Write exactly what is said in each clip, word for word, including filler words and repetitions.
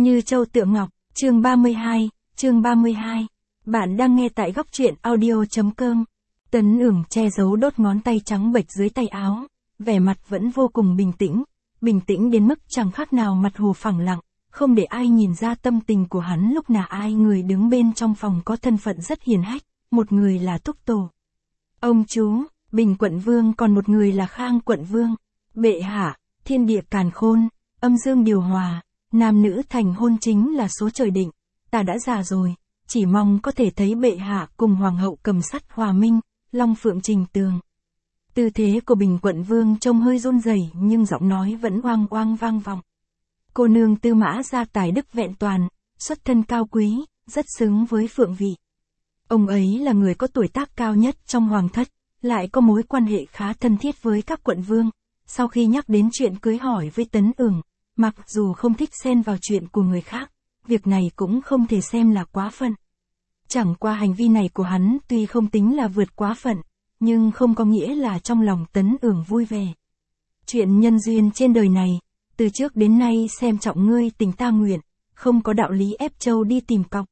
Như châu tựa ngọc, chương ba mươi hai, chương ba mươi hai. Bạn đang nghe tại góc truyện audio.com. Tấn Ưởng che giấu đốt ngón tay trắng bệch dưới tay áo, vẻ mặt vẫn vô cùng bình tĩnh, bình tĩnh đến mức chẳng khác nào mặt hồ phẳng lặng, không để ai nhìn ra tâm tình của hắn lúc nào. Ai người đứng bên trong phòng có thân phận rất hiền hách, một người là Túc Tổ, ông chú, Bình Quận Vương, còn một người là Khang Quận Vương. Bệ hạ, thiên địa càn khôn, âm dương điều hòa, nam nữ thành hôn chính là số trời định, ta đã già rồi, chỉ mong có thể thấy bệ hạ cùng hoàng hậu cầm sắt hòa minh, long phượng trình tường. Tư thế của Bình Quận Vương trông hơi run rẩy nhưng giọng nói vẫn oang oang vang vọng. Cô nương Tư Mã gia tài đức vẹn toàn, xuất thân cao quý, rất xứng với phượng vị. Ông ấy là người có tuổi tác cao nhất trong hoàng thất, lại có mối quan hệ khá thân thiết với các quận vương. Sau khi nhắc đến chuyện cưới hỏi với Tấn Ưởng, mặc dù không thích xen vào chuyện của người khác, việc này cũng không thể xem là quá phận. Chẳng qua hành vi này của hắn tuy không tính là vượt quá phận, nhưng không có nghĩa là trong lòng Tấn Ưởng vui vẻ. Chuyện nhân duyên trên đời này, từ trước đến nay xem trọng ngươi tình ta nguyện, không có đạo lý ép trâu đi tìm cọc.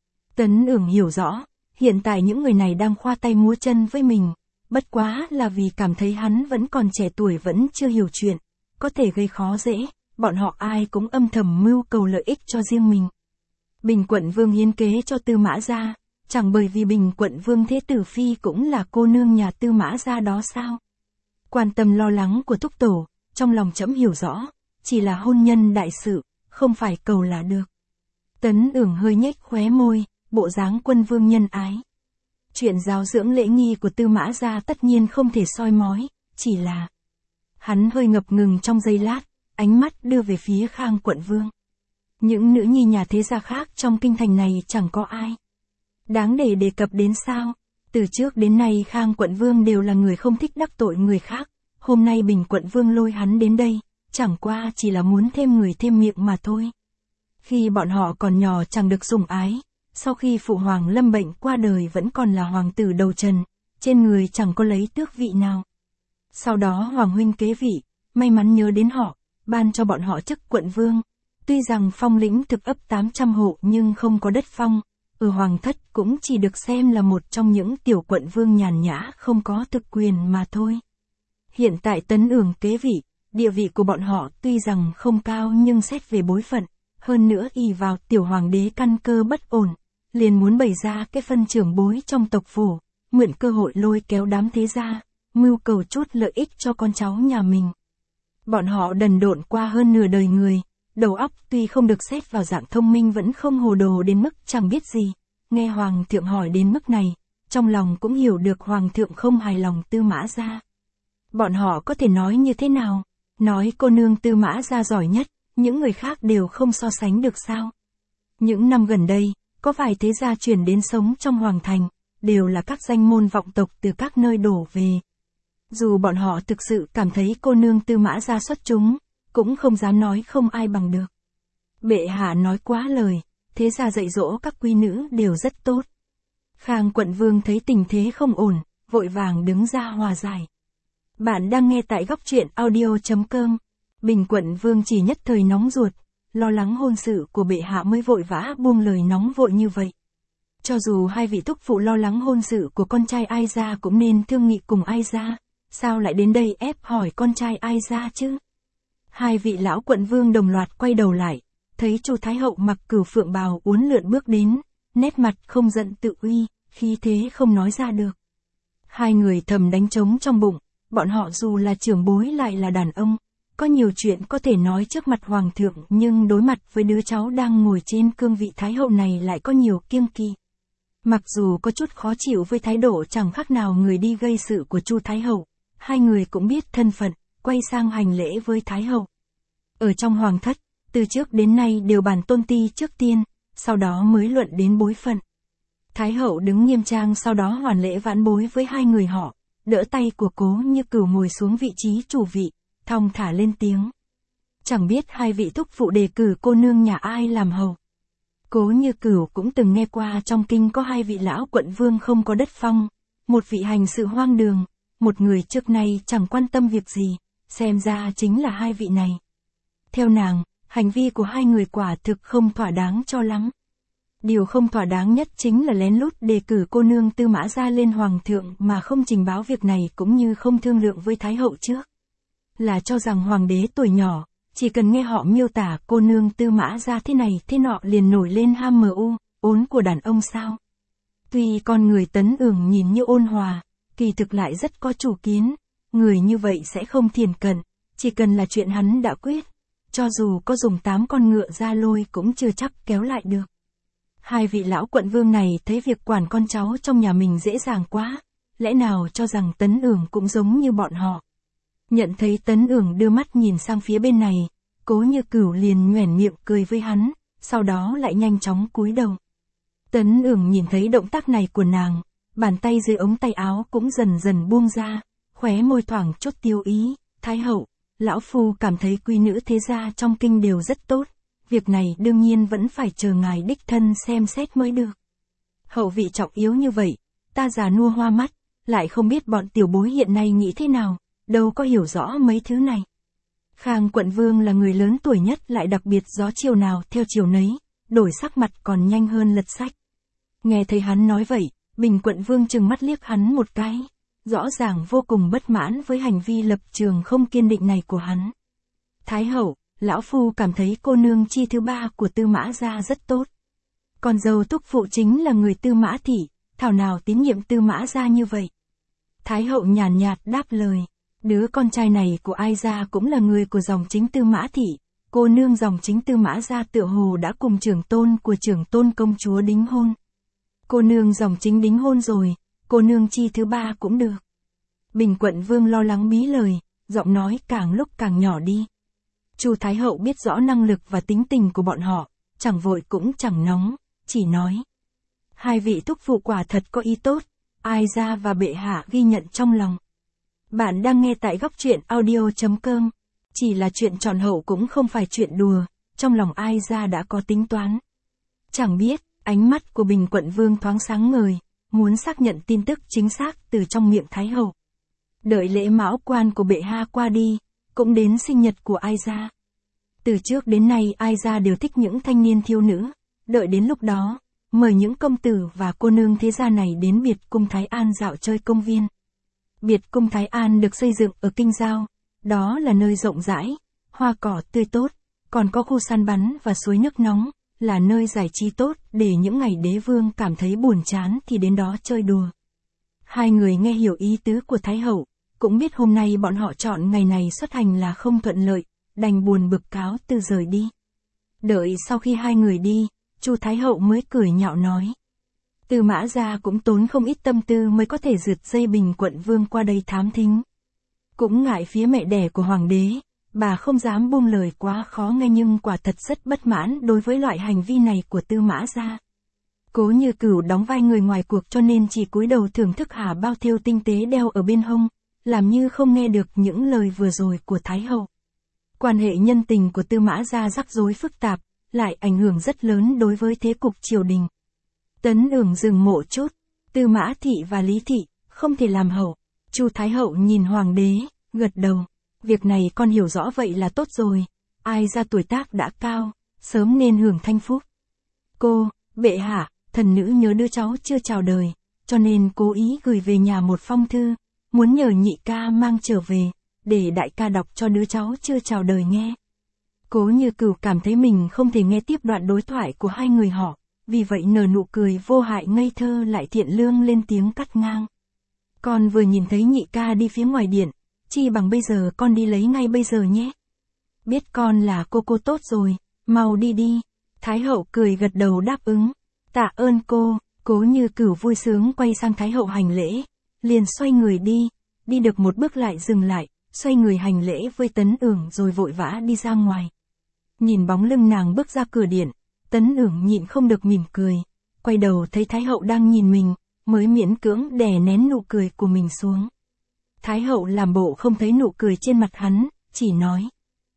Tấn Ưởng hiểu rõ, hiện tại những người này đang khoa tay múa chân với mình, bất quá là vì cảm thấy hắn vẫn còn trẻ tuổi, vẫn chưa hiểu chuyện, có thể gây khó dễ, bọn họ ai cũng âm thầm mưu cầu lợi ích cho riêng mình. Bình Quận Vương hiến kế cho Tư Mã gia, chẳng bởi vì Bình Quận Vương Thế Tử Phi cũng là cô nương nhà Tư Mã gia đó sao? Quan tâm lo lắng của Túc Tổ, trong lòng trẫm hiểu rõ, chỉ là hôn nhân đại sự, không phải cầu là được. Tấn Ưởng hơi nhếch khóe môi, bộ dáng quân vương nhân ái. Chuyện giáo dưỡng lễ nghi của Tư Mã gia tất nhiên không thể soi mói, chỉ là... Hắn hơi ngập ngừng trong giây lát, ánh mắt đưa về phía Khang Quận Vương. Những nữ nhi nhà thế gia khác trong kinh thành này chẳng có ai đáng để đề cập đến sao? Từ trước đến nay Khang Quận Vương đều là người không thích đắc tội người khác, hôm nay Bình Quận Vương lôi hắn đến đây, chẳng qua chỉ là muốn thêm người thêm miệng mà thôi. Khi bọn họ còn nhỏ chẳng được sủng ái, sau khi phụ hoàng lâm bệnh qua đời vẫn còn là hoàng tử đầu trần, trên người chẳng có lấy tước vị nào. Sau đó hoàng huynh kế vị, may mắn nhớ đến họ, ban cho bọn họ chức quận vương. Tuy rằng phong lĩnh thực ấp tám trăm hộ nhưng không có đất phong, ở hoàng thất cũng chỉ được xem là một trong những tiểu quận vương nhàn nhã không có thực quyền mà thôi. Hiện tại Tấn Ưởng kế vị, địa vị của bọn họ tuy rằng không cao nhưng xét về bối phận, hơn nữa ỷ vào tiểu hoàng đế căn cơ bất ổn, liền muốn bày ra cái phân trưởng bối trong tộc phủ, mượn cơ hội lôi kéo đám thế gia, mưu cầu chút lợi ích cho con cháu nhà mình. Bọn họ đần độn qua hơn nửa đời người, đầu óc tuy không được xét vào dạng thông minh vẫn không hồ đồ đến mức chẳng biết gì. Nghe hoàng thượng hỏi đến mức này, trong lòng cũng hiểu được hoàng thượng không hài lòng Tư Mã gia. Bọn họ có thể nói như thế nào? Nói cô nương Tư Mã gia giỏi nhất, những người khác đều không so sánh được sao? Những năm gần đây, có vài thế gia chuyển đến sống trong hoàng thành, đều là các danh môn vọng tộc từ các nơi đổ về. Dù bọn họ thực sự cảm thấy cô nương Tư Mã gia xuất chúng, cũng không dám nói không ai bằng được. Bệ hạ nói quá lời, thế gia dạy dỗ các quý nữ đều rất tốt. Khang Quận Vương thấy tình thế không ổn, vội vàng đứng ra hòa giải. Bạn đang nghe tại góc truyện audio.com. Bình Quận Vương chỉ nhất thời nóng ruột, lo lắng hôn sự của bệ hạ mới vội vã buông lời nóng vội như vậy. Cho dù hai vị thúc phụ lo lắng hôn sự của con trai ai ra cũng nên thương nghị cùng ai ra, sao lại đến đây ép hỏi con trai ai ra chứ? Hai vị lão quận vương đồng loạt quay đầu lại, thấy Chu Thái Hậu mặc cửu phượng bào uốn lượn bước đến, nét mặt không giận tự uy, khí thế không nói ra được. Hai người thầm đánh trống trong bụng, bọn họ dù là trưởng bối lại là đàn ông, có nhiều chuyện có thể nói trước mặt hoàng thượng nhưng đối mặt với đứa cháu đang ngồi trên cương vị Thái Hậu này lại có nhiều kiêng kỵ. Mặc dù có chút khó chịu với thái độ chẳng khác nào người đi gây sự của Chu Thái Hậu, hai người cũng biết thân phận, quay sang hành lễ với Thái Hậu. Ở trong hoàng thất, từ trước đến nay đều bàn tôn ti trước tiên, sau đó mới luận đến bối phận. Thái Hậu đứng nghiêm trang sau đó hoàn lễ vãn bối với hai người họ, đỡ tay của Cố Như Cửu ngồi xuống vị trí chủ vị, thong thả lên tiếng. Chẳng biết hai vị thúc phụ đề cử cô nương nhà ai làm hầu. Cố Như Cửu cũng từng nghe qua trong kinh có hai vị lão quận vương không có đất phong, một vị hành sự hoang đường, một người trước nay chẳng quan tâm việc gì, xem ra chính là hai vị này. Theo nàng, hành vi của hai người quả thực không thỏa đáng cho lắm. Điều không thỏa đáng nhất chính là lén lút đề cử cô nương Tư Mã Gia lên hoàng thượng mà không trình báo việc này cũng như không thương lượng với Thái hậu trước. Là cho rằng hoàng đế tuổi nhỏ, chỉ cần nghe họ miêu tả cô nương Tư Mã Gia thế này thế nọ liền nổi lên ham mờ u, ốn của đàn ông sao. Tuy con người Tấn Ưởng nhìn như ôn hòa, kỳ thực lại rất có chủ kiến, người như vậy sẽ không thiển cận, chỉ cần là chuyện hắn đã quyết, cho dù có dùng tám con ngựa ra lôi cũng chưa chắc kéo lại được. Hai vị lão quận vương này thấy việc quản con cháu trong nhà mình dễ dàng quá, lẽ nào cho rằng Tấn Ưởng cũng giống như bọn họ. Nhận thấy Tấn Ưởng đưa mắt nhìn sang phía bên này, Cố Như Cửu liền nhoẻn miệng cười với hắn, sau đó lại nhanh chóng cúi đầu. Tấn Ưởng nhìn thấy động tác này của nàng, bàn tay dưới ống tay áo cũng dần dần buông ra, khóe môi thoảng chút tiêu ý, Thái hậu, lão phu cảm thấy quý nữ thế gia trong kinh đều rất tốt, việc này đương nhiên vẫn phải chờ ngài đích thân xem xét mới được. Hậu vị trọng yếu như vậy, ta già nua hoa mắt, lại không biết bọn tiểu bối hiện nay nghĩ thế nào, đâu có hiểu rõ mấy thứ này. Khang quận vương là người lớn tuổi nhất lại đặc biệt gió chiều nào theo chiều nấy, đổi sắc mặt còn nhanh hơn lật sách. Nghe thấy hắn nói vậy, Bình quận vương trừng mắt liếc hắn một cái, rõ ràng vô cùng bất mãn với hành vi lập trường không kiên định này của hắn. Thái hậu, lão phu cảm thấy cô nương chi thứ ba của Tư Mã Gia rất tốt. Con dâu thúc phụ chính là người Tư Mã thị, thảo nào tín nhiệm Tư Mã Gia như vậy. Thái hậu nhàn nhạt đáp lời, đứa con trai này của ai gia cũng là người của dòng chính Tư Mã thị, cô nương dòng chính Tư Mã Gia tựa hồ đã cùng trưởng tôn của trưởng tôn công chúa đính hôn. Cô nương dòng chính đính hôn rồi, cô nương chi thứ ba cũng được. Bình quận vương lo lắng bí lời, giọng nói càng lúc càng nhỏ đi. Chu Thái hậu biết rõ năng lực và tính tình của bọn họ, chẳng vội cũng chẳng nóng, chỉ nói. Hai vị thúc phụ quả thật có ý tốt, ai gia và bệ hạ ghi nhận trong lòng. Bạn đang nghe tại góc truyện audio chấm com. Chỉ là chuyện tròn hậu cũng không phải chuyện đùa, trong lòng ai gia đã có tính toán. Chẳng biết, ánh mắt của Bình quận vương thoáng sáng ngời, muốn xác nhận tin tức chính xác từ trong miệng Thái hậu. Đợi lễ mão quan của bệ hạ qua đi, cũng đến sinh nhật của ai gia. Từ trước đến nay ai gia đều thích những thanh niên thiếu nữ, đợi đến lúc đó, mời những công tử và cô nương thế gia này đến biệt cung Thái An dạo chơi công viên. Biệt cung Thái An được xây dựng ở Kinh Giao, đó là nơi rộng rãi, hoa cỏ tươi tốt, còn có khu săn bắn và suối nước nóng, là nơi giải trí tốt để những ngày đế vương cảm thấy buồn chán thì đến đó chơi đùa. Hai người nghe hiểu ý tứ của Thái hậu, cũng biết hôm nay bọn họ chọn ngày này xuất hành là không thuận lợi, đành buồn bực cáo từ rời đi. Đợi sau khi hai người đi, Chu Thái hậu mới cười nhạo nói. Tư Mã Gia cũng tốn không ít tâm tư mới có thể rượt dây Bình quận vương qua đây thám thính. Cũng ngại phía mẹ đẻ của hoàng đế, bà không dám buông lời quá khó nghe nhưng quả thật rất bất mãn đối với loại hành vi này của Tư Mã Gia. Cố Như Cửu đóng vai người ngoài cuộc cho nên chỉ cúi đầu thưởng thức hà bao thêu tinh tế đeo ở bên hông, làm như không nghe được những lời vừa rồi của Thái hậu. Quan hệ nhân tình của Tư Mã Gia rắc rối phức tạp, lại ảnh hưởng rất lớn đối với thế cục triều đình. Tấn Ưởng dừng mộ chút, Tư Mã thị và Lý thị, không thể làm hậu. Chu Thái hậu nhìn hoàng đế, gật đầu. Việc này con hiểu rõ vậy là tốt rồi, ai gia tuổi tác đã cao, sớm nên hưởng thanh phúc. Cô, bệ hạ, thần nữ nhớ đứa cháu chưa chào đời, cho nên cố ý gửi về nhà một phong thư, muốn nhờ nhị ca mang trở về, để đại ca đọc cho đứa cháu chưa chào đời nghe. Cố Như Cửu cảm thấy mình không thể nghe tiếp đoạn đối thoại của hai người họ, vì vậy nở nụ cười vô hại ngây thơ lại thiện lương lên tiếng cắt ngang. Con vừa nhìn thấy nhị ca đi phía ngoài điện, chi bằng bây giờ con đi lấy ngay bây giờ nhé. Biết con là cô cô tốt rồi, mau đi đi. Thái hậu cười gật đầu đáp ứng. Tạ ơn cô. Cố Như Cửu vui sướng quay sang Thái hậu hành lễ, liền xoay người đi, đi được một bước lại dừng lại, xoay người hành lễ với Tấn Ưởng rồi vội vã đi ra ngoài. Nhìn bóng lưng nàng bước ra cửa điện, Tấn Ưởng nhịn không được mỉm cười, quay đầu thấy Thái hậu đang nhìn mình, mới miễn cưỡng đè nén nụ cười của mình xuống. Thái hậu làm bộ không thấy nụ cười trên mặt hắn, chỉ nói.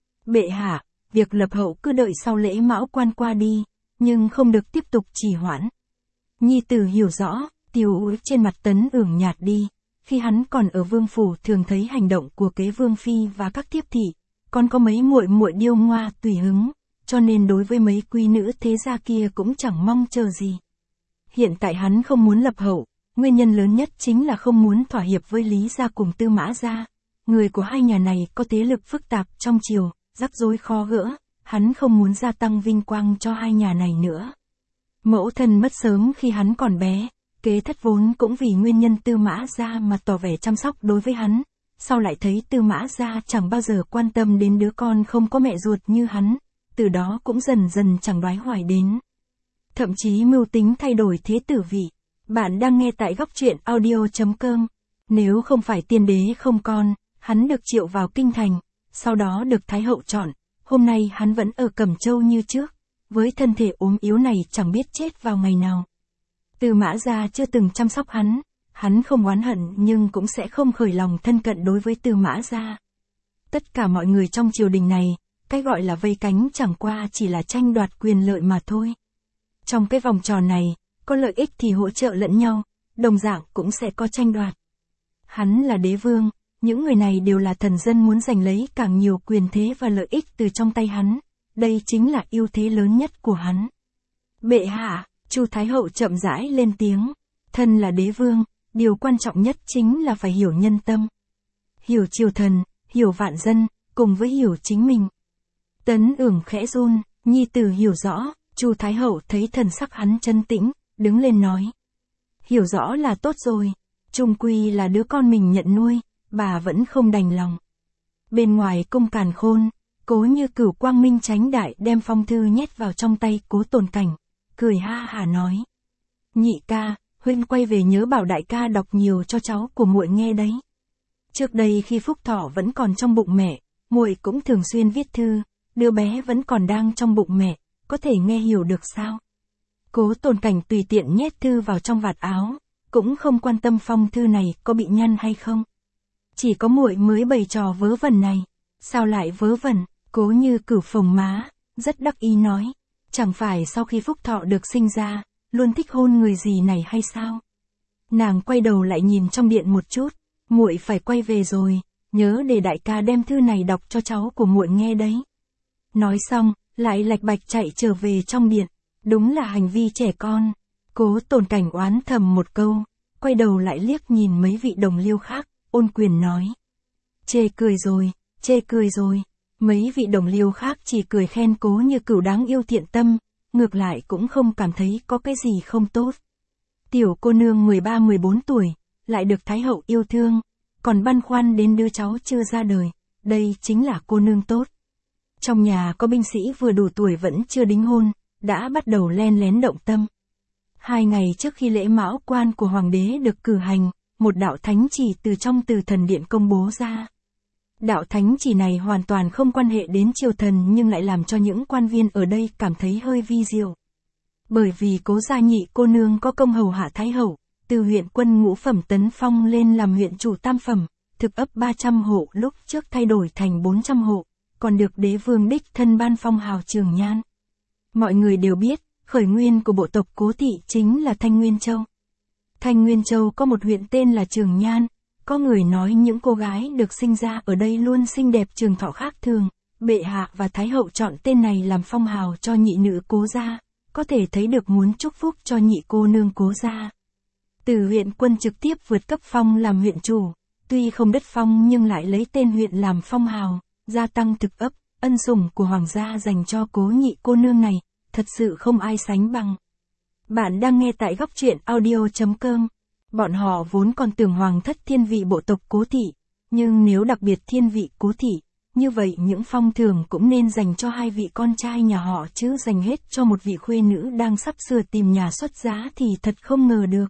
Bệ hạ, việc lập hậu cứ đợi sau lễ mão quan qua đi, nhưng không được tiếp tục trì hoãn. Nhi tử hiểu rõ, tiêu úy trên mặt Tấn Ưởng nhạt đi, khi hắn còn ở vương phủ thường thấy hành động của kế vương phi và các thiếp thị, còn có mấy muội muội điêu ngoa tùy hứng, cho nên đối với mấy quý nữ thế gia kia cũng chẳng mong chờ gì. Hiện tại hắn không muốn lập hậu, nguyên nhân lớn nhất chính là không muốn thỏa hiệp với Lý gia cùng Tư Mã gia. Người của hai nhà này có thế lực phức tạp trong triều, rắc rối khó gỡ, hắn không muốn gia tăng vinh quang cho hai nhà này nữa. Mẫu thân mất sớm khi hắn còn bé, kế thất vốn cũng vì nguyên nhân Tư Mã gia mà tỏ vẻ chăm sóc đối với hắn, sau lại thấy Tư Mã gia chẳng bao giờ quan tâm đến đứa con không có mẹ ruột như hắn, từ đó cũng dần dần chẳng đoái hoài đến. Thậm chí mưu tính thay đổi thế tử vị. Bạn đang nghe tại góc truyện audio chấm com. Nếu không phải tiên đế không con, hắn được triệu vào kinh thành, sau đó được Thái hậu chọn, hôm nay hắn vẫn ở Cẩm Châu như trước, với thân thể ốm yếu này chẳng biết chết vào ngày nào. Tư Mã gia chưa từng chăm sóc hắn, hắn không oán hận nhưng cũng sẽ không khởi lòng thân cận đối với Tư Mã gia. Tất cả mọi người trong triều đình này, cái gọi là vây cánh chẳng qua chỉ là tranh đoạt quyền lợi mà thôi. Trong cái vòng tròn này, có lợi ích thì hỗ trợ lẫn nhau, đồng dạng cũng sẽ có tranh đoạt. Hắn là đế vương, những người này đều là thần dân muốn giành lấy càng nhiều quyền thế và lợi ích từ trong tay hắn, đây chính là ưu thế lớn nhất của hắn. Bệ hạ, Chu Thái hậu chậm rãi lên tiếng, thân là đế vương, điều quan trọng nhất chính là phải hiểu nhân tâm. Hiểu triều thần, hiểu vạn dân, cùng với hiểu chính mình. Tấn Ưởng khẽ run, nhi tử hiểu rõ. Chu Thái hậu thấy thần sắc hắn trấn tĩnh, đứng lên nói. Hiểu rõ là tốt rồi, chung quy là đứa con mình nhận nuôi, bà vẫn không đành lòng. Bên ngoài cung càn khôn, Cố Như Cửu quang minh chánh đại đem phong thư nhét vào trong tay Cố Tồn Cảnh, cười ha hả nói. Nhị ca, huynh quay về nhớ bảo đại ca đọc nhiều cho cháu của muội nghe đấy. Trước đây khi Phúc Thọ vẫn còn trong bụng mẹ, muội cũng thường xuyên viết thư, đứa bé vẫn còn đang trong bụng mẹ. Có thể nghe hiểu được sao? Cố Tồn Cảnh tùy tiện nhét thư vào trong vạt áo, cũng không quan tâm phong thư này có bị nhăn hay không. Chỉ có muội mới bày trò vớ vẩn này. Sao lại vớ vẩn? Cố Như Cửu phồng má, rất đắc ý nói. Chẳng phải sau khi Phúc Thọ được sinh ra, luôn thích hôn người gì này hay sao? Nàng quay đầu lại nhìn trong điện một chút, muội phải quay về rồi, nhớ để đại ca đem thư này đọc cho cháu của muội nghe đấy. Nói xong, lại lạch bạch chạy trở về trong điện, đúng là hành vi trẻ con. Cố Tồn Cảnh oán thầm một câu, quay đầu lại liếc nhìn mấy vị đồng liêu khác, ôn quyền nói. Chê cười rồi, chê cười rồi, mấy vị đồng liêu khác chỉ cười khen Cố Như Cửu đáng yêu thiện tâm, ngược lại cũng không cảm thấy có cái gì không tốt. Tiểu cô nương mười ba mười bốn tuổi, lại được Thái hậu yêu thương, còn băn khoăn đến đứa cháu chưa ra đời, đây chính là cô nương tốt. Trong nhà có binh sĩ vừa đủ tuổi vẫn chưa đính hôn, đã bắt đầu len lén động tâm. Hai ngày trước khi lễ mão quan của hoàng đế được cử hành, một đạo thánh chỉ từ trong Từ Thần Điện công bố ra. Đạo thánh chỉ này hoàn toàn không quan hệ đến triều thần nhưng lại làm cho những quan viên ở đây cảm thấy hơi vi diệu. Bởi vì Cố gia nhị cô nương có công hầu hạ Thái hậu, từ huyện quân ngũ phẩm tấn phong lên làm huyện chủ tam phẩm, thực ấp ba trăm hộ lúc trước thay đổi thành bốn trăm hộ. Còn được đế vương đích thân ban phong hào Trường Nhan. Mọi người đều biết, khởi nguyên của bộ tộc Cố thị chính là Thanh Nguyên Châu. Thanh Nguyên Châu có một huyện tên là Trường Nhan, có người nói những cô gái được sinh ra ở đây luôn xinh đẹp trường thọ khác thường, bệ hạ và Thái hậu chọn tên này làm phong hào cho nhị nữ Cố gia, có thể thấy được muốn chúc phúc cho nhị cô nương Cố gia. Từ huyện quân trực tiếp vượt cấp phong làm huyện chủ, tuy không đất phong nhưng lại lấy tên huyện làm phong hào. Gia tăng thực ấp, ân sủng của hoàng gia dành cho Cố nhị cô nương này, thật sự không ai sánh bằng. Bạn đang nghe tại góc truyện audio chấm com. Bọn họ vốn còn tưởng hoàng thất thiên vị bộ tộc Cố thị, nhưng nếu đặc biệt thiên vị Cố thị, như vậy những phong thưởng cũng nên dành cho hai vị con trai nhà họ chứ dành hết cho một vị khuê nữ đang sắp sửa tìm nhà xuất giá thì thật không ngờ được.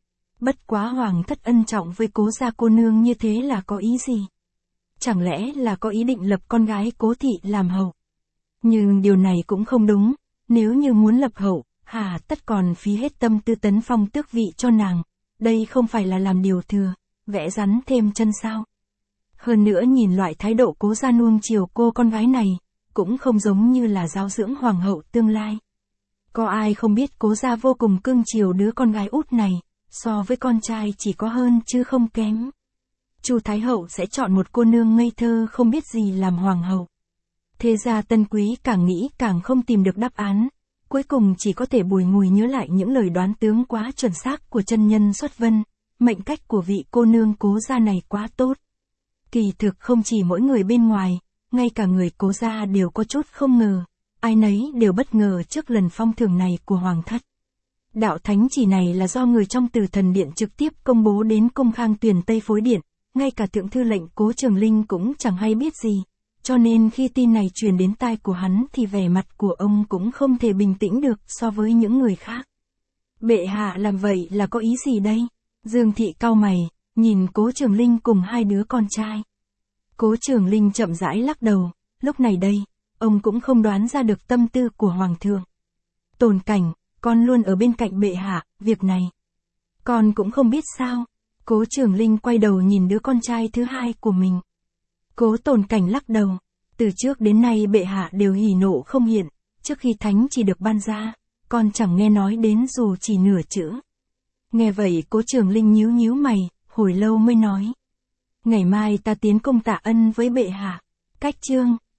Bất quá hoàng thất ân trọng với Cố gia cô nương như thế là có ý gì? Chẳng lẽ là có ý định lập con gái Cố thị làm hậu? Nhưng điều này cũng không đúng, nếu như muốn lập hậu, hà tất còn phí hết tâm tư tấn phong tước vị cho nàng, đây không phải là làm điều thừa, vẽ rắn thêm chân sao? Hơn nữa nhìn loại thái độ Cố gia nuông chiều cô con gái này, cũng không giống như là giáo dưỡng hoàng hậu tương lai. Có ai không biết Cố gia vô cùng cưng chiều đứa con gái út này, so với con trai chỉ có hơn chứ không kém. Chu Thái hậu sẽ chọn một cô nương ngây thơ không biết gì làm hoàng hậu. Thế ra Tân Quý càng nghĩ càng không tìm được đáp án, cuối cùng chỉ có thể bùi ngùi nhớ lại những lời đoán tướng quá chuẩn xác của chân nhân Xuất Vân, mệnh cách của vị cô nương Cố gia này quá tốt. Kỳ thực không chỉ mỗi người bên ngoài, ngay cả người Cố gia đều có chút không ngờ, ai nấy đều bất ngờ trước lần phong thưởng này của Hoàng thất. Đạo thánh chỉ này là do người trong Từ Thần Điện trực tiếp công bố đến Công Khang Tuyền Tây Phối Điện, ngay cả thượng thư lệnh Cố Trường Linh cũng chẳng hay biết gì, cho nên khi tin này truyền đến tai của hắn thì vẻ mặt của ông cũng không thể bình tĩnh được so với những người khác. Bệ hạ làm vậy là có ý gì đây? Dương Thị cau mày, nhìn Cố Trường Linh cùng hai đứa con trai. Cố Trường Linh chậm rãi lắc đầu, lúc này đây, ông cũng không đoán ra được tâm tư của Hoàng thượng. Tồn Cảnh, con luôn ở bên cạnh bệ hạ, việc này con cũng không biết sao. Cố Trường Linh quay đầu nhìn đứa con trai thứ hai của mình. Cố Tồn Cảnh lắc đầu, từ trước đến nay bệ hạ đều hỉ nộ không hiện, trước khi thánh chỉ được ban ra, con chẳng nghe nói đến dù chỉ nửa chữ. Nghe vậy Cố Trường Linh nhíu nhíu mày, hồi lâu mới nói. Ngày mai ta tiến công tạ ân với bệ hạ. Cách chương